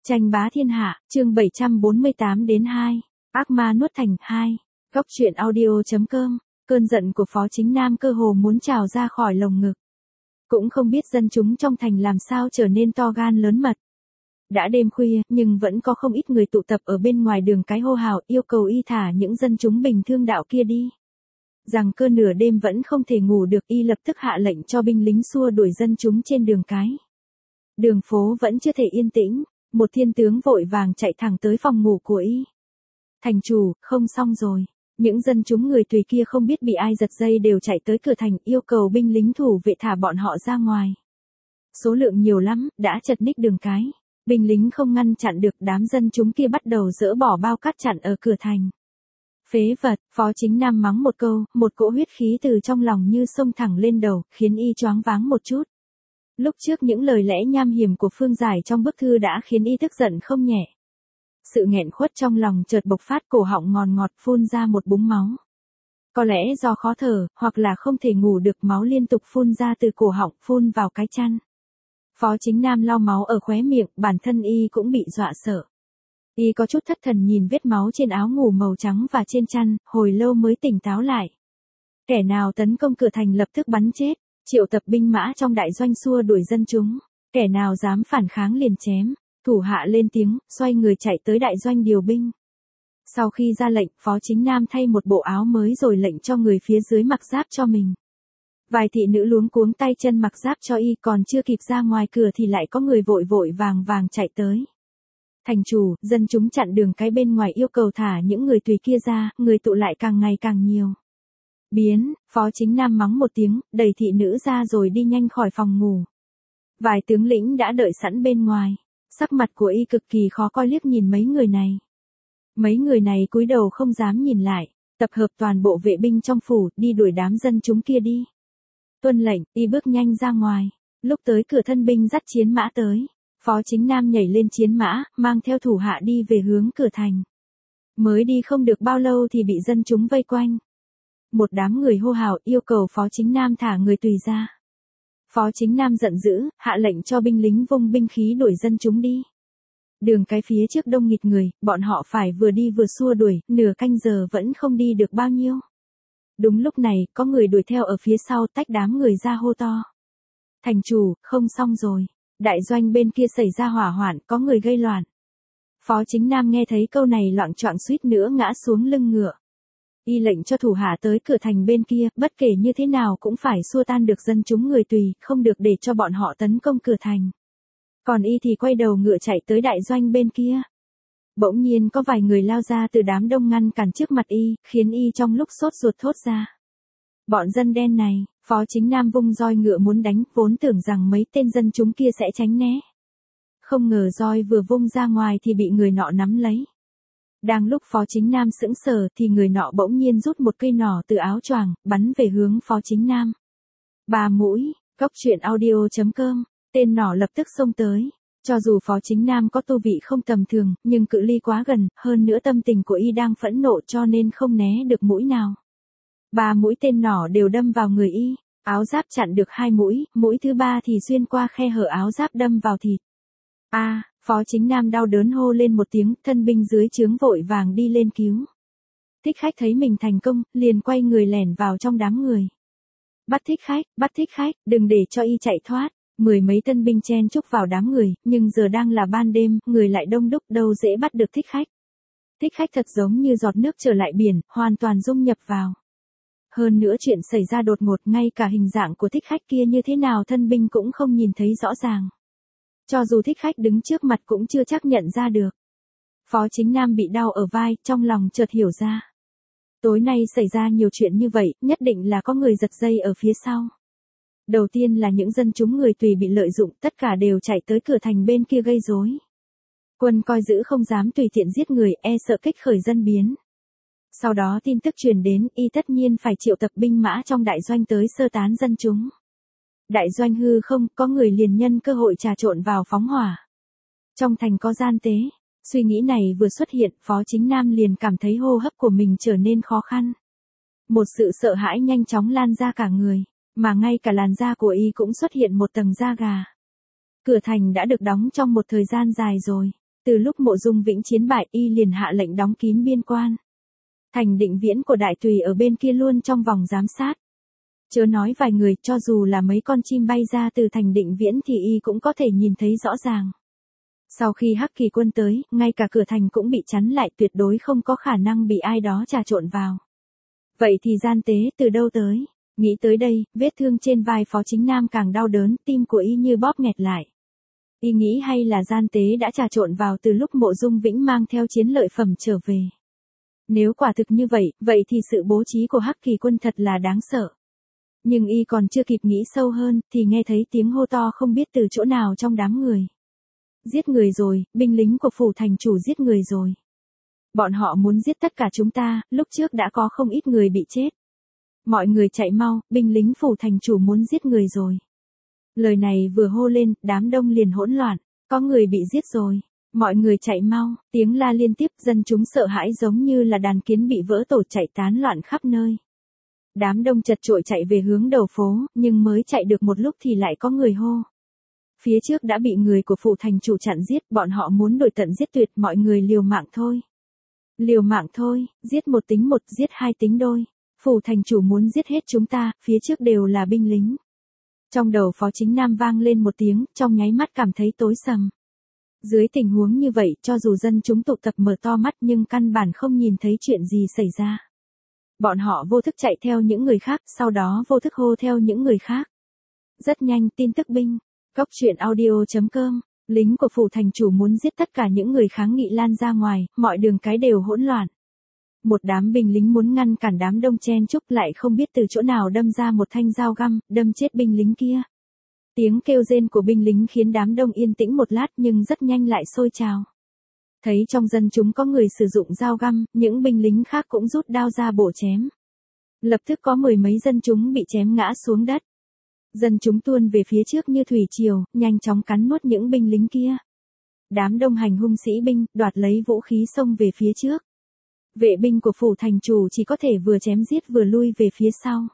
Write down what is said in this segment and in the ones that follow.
Tranh bá thiên hạ, chương 748 đến 2. Ác ma nuốt thành 2. Góc truyện audio.com. Cơn giận của Phó Chính Nam cơ hồ muốn trào ra khỏi lồng ngực. Cũng không biết dân chúng trong thành làm sao trở nên to gan lớn mật. Đã đêm khuya, nhưng vẫn có không ít người tụ tập ở bên ngoài đường cái hô hào yêu cầu y thả những dân chúng bình thương đạo kia đi. Rằng cơ nửa đêm vẫn không thể ngủ được, y lập tức hạ lệnh cho binh lính xua đuổi dân chúng trên đường cái. Đường phố vẫn chưa thể yên tĩnh, một thiên tướng vội vàng chạy thẳng tới phòng ngủ của y. Thành chủ, không xong rồi. Những dân chúng người Tùy kia không biết bị ai giật dây đều chạy tới cửa thành yêu cầu binh lính thủ vệ thả bọn họ ra ngoài. Số lượng nhiều lắm, đã chật ních đường cái. Binh lính không ngăn chặn được, đám dân chúng kia bắt đầu dỡ bỏ bao cát chặn ở cửa thành. Phế vật, Phó Chính Nam mắng một câu, một cỗ huyết khí từ trong lòng như xông thẳng lên đầu, khiến y choáng váng một chút. Lúc trước những lời lẽ nham hiểm của Phương Giải trong bức thư đã khiến y tức giận không nhẹ. Sự nghẹn khuất trong lòng chợt bộc phát, cổ họng ngòn ngọt phun ra một búng máu. Có lẽ do khó thở, hoặc là không thể ngủ được, máu liên tục phun ra từ cổ họng, phun vào cái chăn. Phó Chính Nam lau máu ở khóe miệng, bản thân y cũng bị dọa sợ. Y có chút thất thần nhìn vết máu trên áo ngủ màu trắng và trên chăn, hồi lâu mới tỉnh táo lại. Kẻ nào tấn công cửa thành lập tức bắn chết, triệu tập binh mã trong đại doanh xua đuổi dân chúng. Kẻ nào dám phản kháng liền chém. Thủ hạ lên tiếng, xoay người chạy tới đại doanh điều binh. Sau khi ra lệnh, Phó Chính Nam thay một bộ áo mới rồi lệnh cho người phía dưới mặc giáp cho mình. Vài thị nữ luống cuống tay chân mặc giáp cho y, còn chưa kịp ra ngoài cửa thì lại có người vội vội vàng vàng chạy tới. Thành chủ, dân chúng chặn đường cái bên ngoài yêu cầu thả những người Tùy kia ra, người tụ lại càng ngày càng nhiều. Biến, Phó Chính Nam mắng một tiếng, đẩy thị nữ ra rồi đi nhanh khỏi phòng ngủ. Vài tướng lĩnh đã đợi sẵn bên ngoài. Sắc mặt của y cực kỳ khó coi, liếc nhìn mấy người này. Mấy người này cúi đầu không dám nhìn lại, tập hợp toàn bộ vệ binh trong phủ, đi đuổi đám dân chúng kia đi. Tuân lệnh, y bước nhanh ra ngoài. Lúc tới cửa, thân binh dắt chiến mã tới. Phó Chính Nam nhảy lên chiến mã, mang theo thủ hạ đi về hướng cửa thành. Mới đi không được bao lâu thì bị dân chúng vây quanh. Một đám người hô hào yêu cầu Phó Chính Nam thả người Tùy ra. Phó Chính Nam giận dữ, hạ lệnh cho binh lính vung binh khí đuổi dân chúng đi. Đường cái phía trước đông nghịt người, bọn họ phải vừa đi vừa xua đuổi, nửa canh giờ vẫn không đi được bao nhiêu. Đúng lúc này, có người đuổi theo ở phía sau, tách đám người ra hô to. Thành chủ, không xong rồi. Đại doanh bên kia xảy ra hỏa hoạn, có người gây loạn. Phó Chính Nam nghe thấy câu này loạng choạng suýt nữa ngã xuống lưng ngựa. Y lệnh cho thủ hạ tới cửa thành bên kia, bất kể như thế nào cũng phải xua tan được dân chúng người Tùy, không được để cho bọn họ tấn công cửa thành. Còn y thì quay đầu ngựa chạy tới đại doanh bên kia. Bỗng nhiên có vài người lao ra từ đám đông ngăn cản trước mặt y, khiến y trong lúc sốt ruột thốt ra. Bọn dân đen này, Phó Chính Nam vung roi ngựa muốn đánh, vốn tưởng rằng mấy tên dân chúng kia sẽ tránh né. Không ngờ roi vừa vung ra ngoài thì bị người nọ nắm lấy. Đang lúc Phó Chính Nam sững sờ thì người nọ bỗng nhiên rút một cây nỏ từ áo choàng, bắn về hướng Phó Chính Nam. 3 mũi, góc truyện audio.com, tên nỏ lập tức xông tới. Cho dù Phó Chính Nam có tu vị không tầm thường, nhưng cự ly quá gần, hơn nữa tâm tình của y đang phẫn nộ cho nên không né được mũi nào. 3 mũi tên nỏ đều đâm vào người y, áo giáp chặn được 2 mũi, mũi thứ 3 thì xuyên qua khe hở áo giáp đâm vào thịt. Phó Chính Nam đau đớn hô lên một tiếng, thân binh dưới trướng vội vàng đi lên cứu. Thích Khách thấy mình thành công, liền quay người lẻn vào trong đám người. Bắt Thích Khách, đừng để cho y chạy thoát. 10 mấy tân binh chen chúc vào đám người, nhưng giờ đang là ban đêm, người lại đông đúc, đâu dễ bắt được Thích Khách. Thích Khách thật giống như giọt nước trở lại biển, hoàn toàn dung nhập vào. Hơn nữa chuyện xảy ra đột ngột, ngay cả hình dạng của Thích Khách kia như thế nào thân binh cũng không nhìn thấy rõ ràng. Cho dù Thích Khách đứng trước mặt cũng chưa chắc nhận ra được. Phó Chính Nam bị đau ở vai, trong lòng chợt hiểu ra. Tối nay xảy ra nhiều chuyện như vậy, nhất định là có người giật dây ở phía sau. Đầu tiên là những dân chúng người Tùy bị lợi dụng, tất cả đều chạy tới cửa thành bên kia gây rối. Quân coi giữ không dám tùy tiện giết người, e sợ kích khởi dân biến. Sau đó tin tức truyền đến, y tất nhiên phải triệu tập binh mã trong đại doanh tới sơ tán dân chúng. Đại doanh hư không, có người liền nhân cơ hội trà trộn vào phóng hỏa. Trong thành có gian tế. Suy nghĩ này vừa xuất hiện, Phó Chính Nam liền cảm thấy hô hấp của mình trở nên khó khăn. Một sự sợ hãi nhanh chóng lan ra cả người, mà ngay cả làn da của y cũng xuất hiện một tầng da gà. Cửa thành đã được đóng trong một thời gian dài rồi. Từ lúc Mộ Dung Vĩnh chiến bại, y liền hạ lệnh đóng kín biên quan. Thành Định Viễn của Đại Tùy ở bên kia luôn trong vòng giám sát. Chớ nói vài người, cho dù là mấy con chim bay ra từ Thành Định Viễn thì y cũng có thể nhìn thấy rõ ràng. Sau khi Hắc Kỳ quân tới, ngay cả cửa thành cũng bị chắn lại, tuyệt đối không có khả năng bị ai đó trà trộn vào. Vậy thì gian tế từ đâu tới? Nghĩ tới đây, vết thương trên vai Phó Chính Nam càng đau đớn, tim của y như bóp nghẹt lại. Y nghĩ hay là gian tế đã trà trộn vào từ lúc Mộ Dung Vĩnh mang theo chiến lợi phẩm trở về. Nếu quả thực như vậy, vậy thì sự bố trí của Hắc Kỳ quân thật là đáng sợ. Nhưng y còn chưa kịp nghĩ sâu hơn, thì nghe thấy tiếng hô to không biết từ chỗ nào trong đám người. Giết người rồi, binh lính của phủ thành chủ giết người rồi. Bọn họ muốn giết tất cả chúng ta, lúc trước đã có không ít người bị chết. Mọi người chạy mau, binh lính phủ thành chủ muốn giết người rồi. Lời này vừa hô lên, đám đông liền hỗn loạn, có người bị giết rồi. Mọi người chạy mau, tiếng la liên tiếp, dân chúng sợ hãi giống như là đàn kiến bị vỡ tổ chạy tán loạn khắp nơi. Đám đông chật chội chạy về hướng đầu phố, nhưng mới chạy được một lúc thì lại có người hô. Phía trước đã bị người của phủ thành chủ chặn giết, bọn họ muốn đuổi tận giết tuyệt, mọi người liều mạng thôi. Liều mạng thôi, giết một tính một, giết hai tính đôi. Phủ thành chủ muốn giết hết chúng ta, phía trước đều là binh lính. Trong đầu Phó Chính Nam vang lên một tiếng, trong nháy mắt cảm thấy tối sầm. Dưới tình huống như vậy, cho dù dân chúng tụ tập mở to mắt nhưng căn bản không nhìn thấy chuyện gì xảy ra. Bọn họ vô thức chạy theo những người khác, sau đó vô thức hô theo những người khác. Rất nhanh, tin tức binh. Cốc truyện audio.com, lính của phủ thành chủ muốn giết tất cả những người kháng nghị lan ra ngoài, mọi đường cái đều hỗn loạn. Một đám binh lính muốn ngăn cản đám đông chen chúc lại không biết từ chỗ nào đâm ra một thanh dao găm, đâm chết binh lính kia. Tiếng kêu rên của binh lính khiến đám đông yên tĩnh một lát nhưng rất nhanh lại sôi trào. Thấy trong dân chúng có người sử dụng dao găm, những binh lính khác cũng rút đao ra bổ chém. Lập tức có mười mấy dân chúng bị chém ngã xuống đất. Dân chúng tuôn về phía trước như thủy triều, nhanh chóng cắn nuốt những binh lính kia. Đám đông hành hung sĩ binh, đoạt lấy vũ khí xông về phía trước. Vệ binh của phủ thành chủ chỉ có thể vừa chém giết vừa lui về phía sau.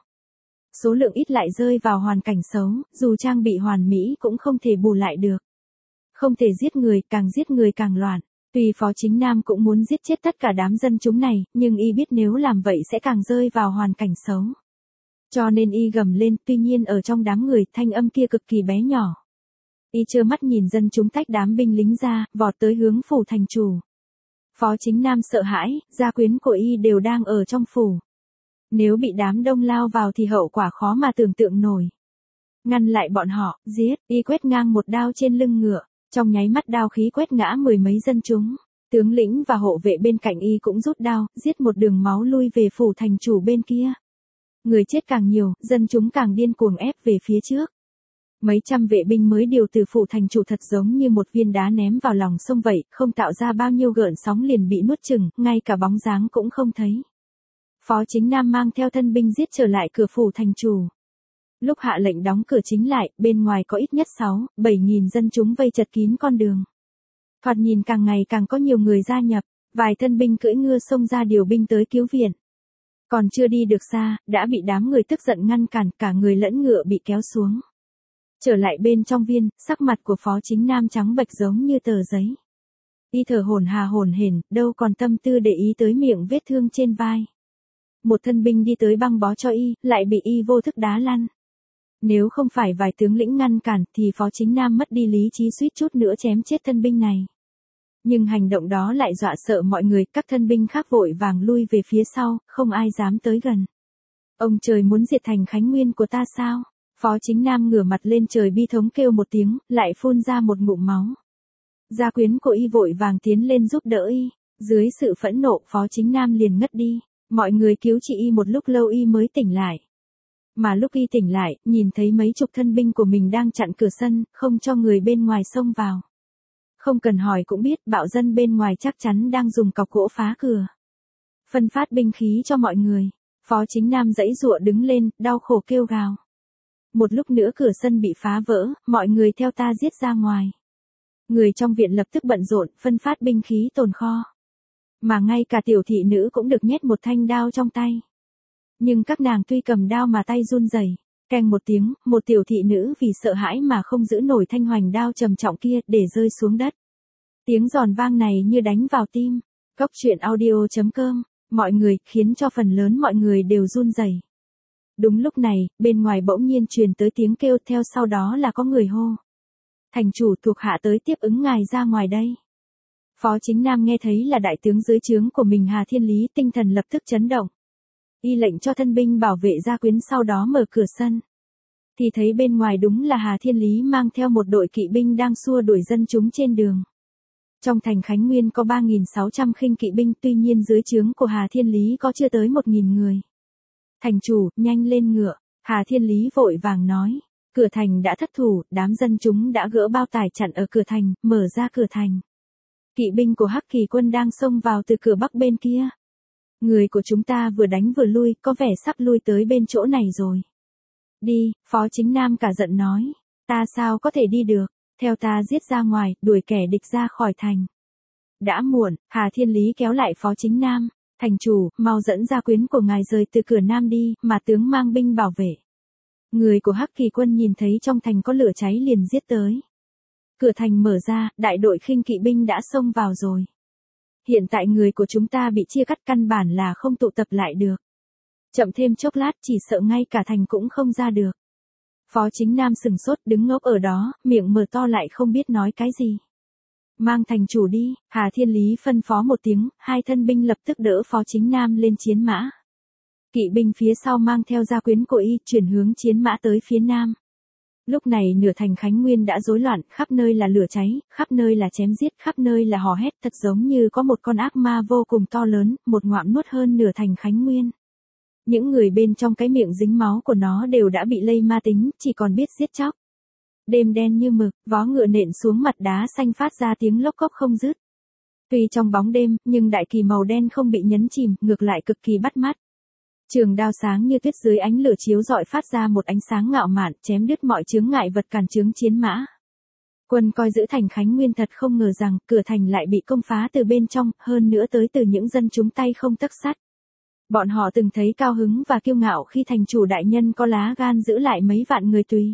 Số lượng ít lại rơi vào hoàn cảnh xấu, dù trang bị hoàn mỹ cũng không thể bù lại được. Không thể giết người càng loạn. Tuy Phó Chính Nam cũng muốn giết chết tất cả đám dân chúng này, nhưng y biết nếu làm vậy sẽ càng rơi vào hoàn cảnh xấu. Cho nên y gầm lên, tuy nhiên ở trong đám người, thanh âm kia cực kỳ bé nhỏ. Y trơ mắt nhìn dân chúng tách đám binh lính ra, vọt tới hướng phủ thành chủ. Phó Chính Nam sợ hãi, gia quyến của y đều đang ở trong phủ. Nếu bị đám đông lao vào thì hậu quả khó mà tưởng tượng nổi. Ngăn lại bọn họ, giết, y quét ngang một đao trên lưng ngựa. Trong nháy mắt đao khí quét ngã mười mấy dân chúng. Tướng lĩnh và hộ vệ bên cạnh y cũng rút đao, giết một đường máu lui về phủ thành chủ bên kia. Người chết càng nhiều, dân chúng càng điên cuồng ép về phía trước. Mấy trăm vệ binh mới điều từ phủ thành chủ thật giống như một viên đá ném vào lòng sông vậy, không tạo ra bao nhiêu gợn sóng liền bị nuốt chửng, ngay cả bóng dáng cũng không thấy. Phó Chính Nam mang theo thân binh giết trở lại cửa phủ thành chủ. Lúc hạ lệnh đóng cửa chính lại, bên ngoài có ít nhất 6-7 nghìn dân chúng vây chật kín con đường. Thoạt nhìn càng ngày càng có nhiều người gia nhập, vài thân binh cưỡi ngựa xông ra điều binh tới cứu viện. Còn chưa đi được xa, đã bị đám người tức giận ngăn cản, cả người lẫn ngựa bị kéo xuống. Trở lại bên trong viên, sắc mặt của Phó Chính Nam trắng bệch giống như tờ giấy. Y thở hổn hển, đâu còn tâm tư để ý tới miệng vết thương trên vai. Một thân binh đi tới băng bó cho y, lại bị y vô thức đá lăn. Nếu không phải vài tướng lĩnh ngăn cản thì Phó Chính Nam mất đi lý trí suýt chút nữa chém chết thân binh này. Nhưng hành động đó lại dọa sợ mọi người, các thân binh khác vội vàng lui về phía sau, không ai dám tới gần. Ông trời muốn diệt thành Khánh Nguyên của ta sao? Phó Chính Nam ngửa mặt lên trời bi thống kêu một tiếng, lại phun ra một ngụm máu. Gia quyến của y vội vàng tiến lên giúp đỡ y, dưới sự phẫn nộ Phó Chính Nam liền ngất đi, mọi người cứu trị y một lúc lâu y mới tỉnh lại. Mà lúc y tỉnh lại, nhìn thấy mấy chục thân binh của mình đang chặn cửa sân, không cho người bên ngoài xông vào. Không cần hỏi cũng biết, bạo dân bên ngoài chắc chắn đang dùng cọc gỗ phá cửa. Phân phát binh khí cho mọi người. Phó Chính Nam giãy giụa đứng lên, đau khổ kêu gào. Một lúc nữa cửa sân bị phá vỡ, mọi người theo ta giết ra ngoài. Người trong viện lập tức bận rộn, phân phát binh khí tồn kho. Mà ngay cả tiểu thị nữ cũng được nhét một thanh đao trong tay. Nhưng các nàng tuy cầm đao mà tay run rẩy, keng một tiếng, một tiểu thị nữ vì sợ hãi mà không giữ nổi thanh hoành đao trầm trọng kia để rơi xuống đất. Tiếng giòn vang này như đánh vào tim. Cốc truyện audio.com, mọi người, khiến cho phần lớn mọi người đều run rẩy. Đúng lúc này, bên ngoài bỗng nhiên truyền tới tiếng kêu, theo sau đó là có người hô. Thành chủ, thuộc hạ tới tiếp ứng ngài ra ngoài đây. Phó Chính Nam nghe thấy là đại tướng dưới trướng của mình Hà Thiên Lý, tinh thần lập tức chấn động. Y lệnh cho thân binh bảo vệ gia quyến, sau đó mở cửa sân. Thì thấy bên ngoài đúng là Hà Thiên Lý mang theo một đội kỵ binh đang xua đuổi dân chúng trên đường. Trong thành Khánh Nguyên có 3.600 khinh kỵ binh, tuy nhiên dưới trướng của Hà Thiên Lý có chưa tới 1.000 người. Thành chủ, nhanh lên ngựa, Hà Thiên Lý vội vàng nói. Cửa thành đã thất thủ, đám dân chúng đã gỡ bao tải chặn ở cửa thành, mở ra cửa thành. Kỵ binh của Hắc Kỳ quân đang xông vào từ cửa bắc bên kia. Người của chúng ta vừa đánh vừa lui, có vẻ sắp lui tới bên chỗ này rồi. Đi, Phó Chính Nam cả giận nói. Ta sao có thể đi được, theo ta giết ra ngoài, đuổi kẻ địch ra khỏi thành. Đã muộn, Hà Thiên Lý kéo lại Phó Chính Nam. Thành chủ, mau dẫn gia quyến của ngài rời từ cửa nam đi, mà tướng mang binh bảo vệ. Người của Hắc Kỳ quân nhìn thấy trong thành có lửa cháy liền giết tới. Cửa thành mở ra, đại đội khinh kỵ binh đã xông vào rồi. Hiện tại người của chúng ta bị chia cắt, căn bản là không tụ tập lại được. Chậm thêm chốc lát chỉ sợ ngay cả thành cũng không ra được. Phó Chính Nam sừng sốt đứng ngốc ở đó, miệng mở to lại không biết nói cái gì. Mang thành chủ đi, Hà Thiên Lý phân phó một tiếng, hai thân binh lập tức đỡ Phó Chính Nam lên chiến mã. Kỵ binh phía sau mang theo gia quyến của y, chuyển hướng chiến mã tới phía nam. Lúc này nửa thành Khánh Nguyên đã rối loạn, khắp nơi là lửa cháy, khắp nơi là chém giết, khắp nơi là hò hét, thật giống như có một con ác ma vô cùng to lớn, một ngoạm nuốt hơn nửa thành Khánh Nguyên. Những người bên trong cái miệng dính máu của nó đều đã bị lây ma tính, chỉ còn biết giết chóc. Đêm đen như mực, vó ngựa nện xuống mặt đá xanh phát ra tiếng lốc cốc không dứt. Tuy trong bóng đêm, nhưng đại kỳ màu đen không bị nhấn chìm, ngược lại cực kỳ bắt mắt. Trường đao sáng như tuyết dưới ánh lửa chiếu rọi phát ra một ánh sáng ngạo mạn, chém đứt mọi chướng ngại vật cản chướng chiến mã. Quân coi giữ thành Khánh Nguyên thật không ngờ rằng cửa thành lại bị công phá từ bên trong, hơn nữa tới từ những dân chúng tay không tấc sắt. Bọn họ từng thấy cao hứng và kiêu ngạo khi thành chủ đại nhân có lá gan giữ lại mấy vạn người tùy.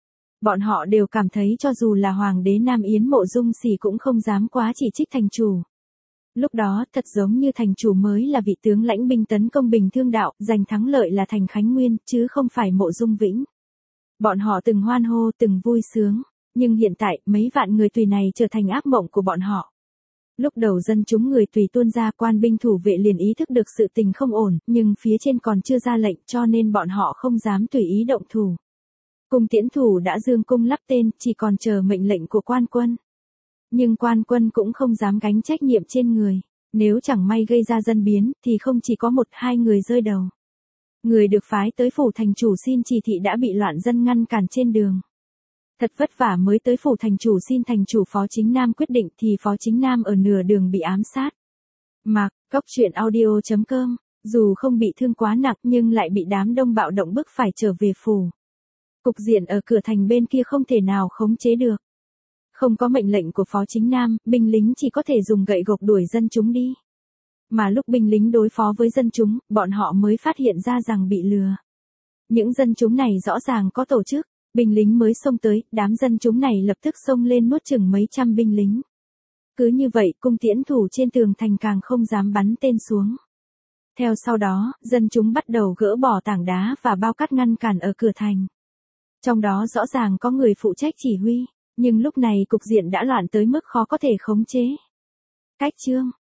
Bọn họ đều cảm thấy cho dù là hoàng đế Nam Yến Mộ Dung Xỉ cũng không dám quá chỉ trích thành chủ. Lúc đó, thật giống như thành chủ mới là vị tướng lãnh binh tấn công Bình Thương Đạo, giành thắng lợi là thành Khánh Nguyên, chứ không phải Mộ Dung Vĩnh. Bọn họ từng hoan hô, từng vui sướng, nhưng hiện tại, mấy vạn người tùy này trở thành ác mộng của bọn họ. Lúc đầu dân chúng người tùy tuôn ra, quan binh thủ vệ liền ý thức được sự tình không ổn, nhưng phía trên còn chưa ra lệnh, cho nên bọn họ không dám tùy ý động thủ. Cung tiễn thủ đã dương cung lắp tên, chỉ còn chờ mệnh lệnh của quan quân. Nhưng quan quân cũng không dám gánh trách nhiệm trên người. Nếu chẳng may gây ra dân biến, thì không chỉ có một hai người rơi đầu. Người được phái tới phủ thành chủ xin chỉ thị đã bị loạn dân ngăn cản trên đường. Thật vất vả mới tới phủ thành chủ xin thành chủ Phó Chính Nam quyết định, thì Phó Chính Nam ở nửa đường bị ám sát. Cốc truyện audio.com, dù không bị thương quá nặng nhưng lại bị đám đông bạo động bức phải trở về phủ. Cục diện ở cửa thành bên kia không thể nào khống chế được. Không có mệnh lệnh của Phó Chính Nam, binh lính chỉ có thể dùng gậy gộc đuổi dân chúng đi. Mà lúc binh lính đối phó với dân chúng, bọn họ mới phát hiện ra rằng bị lừa. Những dân chúng này rõ ràng có tổ chức, binh lính mới xông tới, đám dân chúng này lập tức xông lên nuốt chửng mấy trăm binh lính. Cứ như vậy, cung tiễn thủ trên tường thành càng không dám bắn tên xuống. Theo sau đó, dân chúng bắt đầu gỡ bỏ tảng đá và bao cát ngăn cản ở cửa thành. Trong đó rõ ràng có người phụ trách chỉ huy. Nhưng lúc này cục diện đã loạn tới mức khó có thể khống chế. Cách chương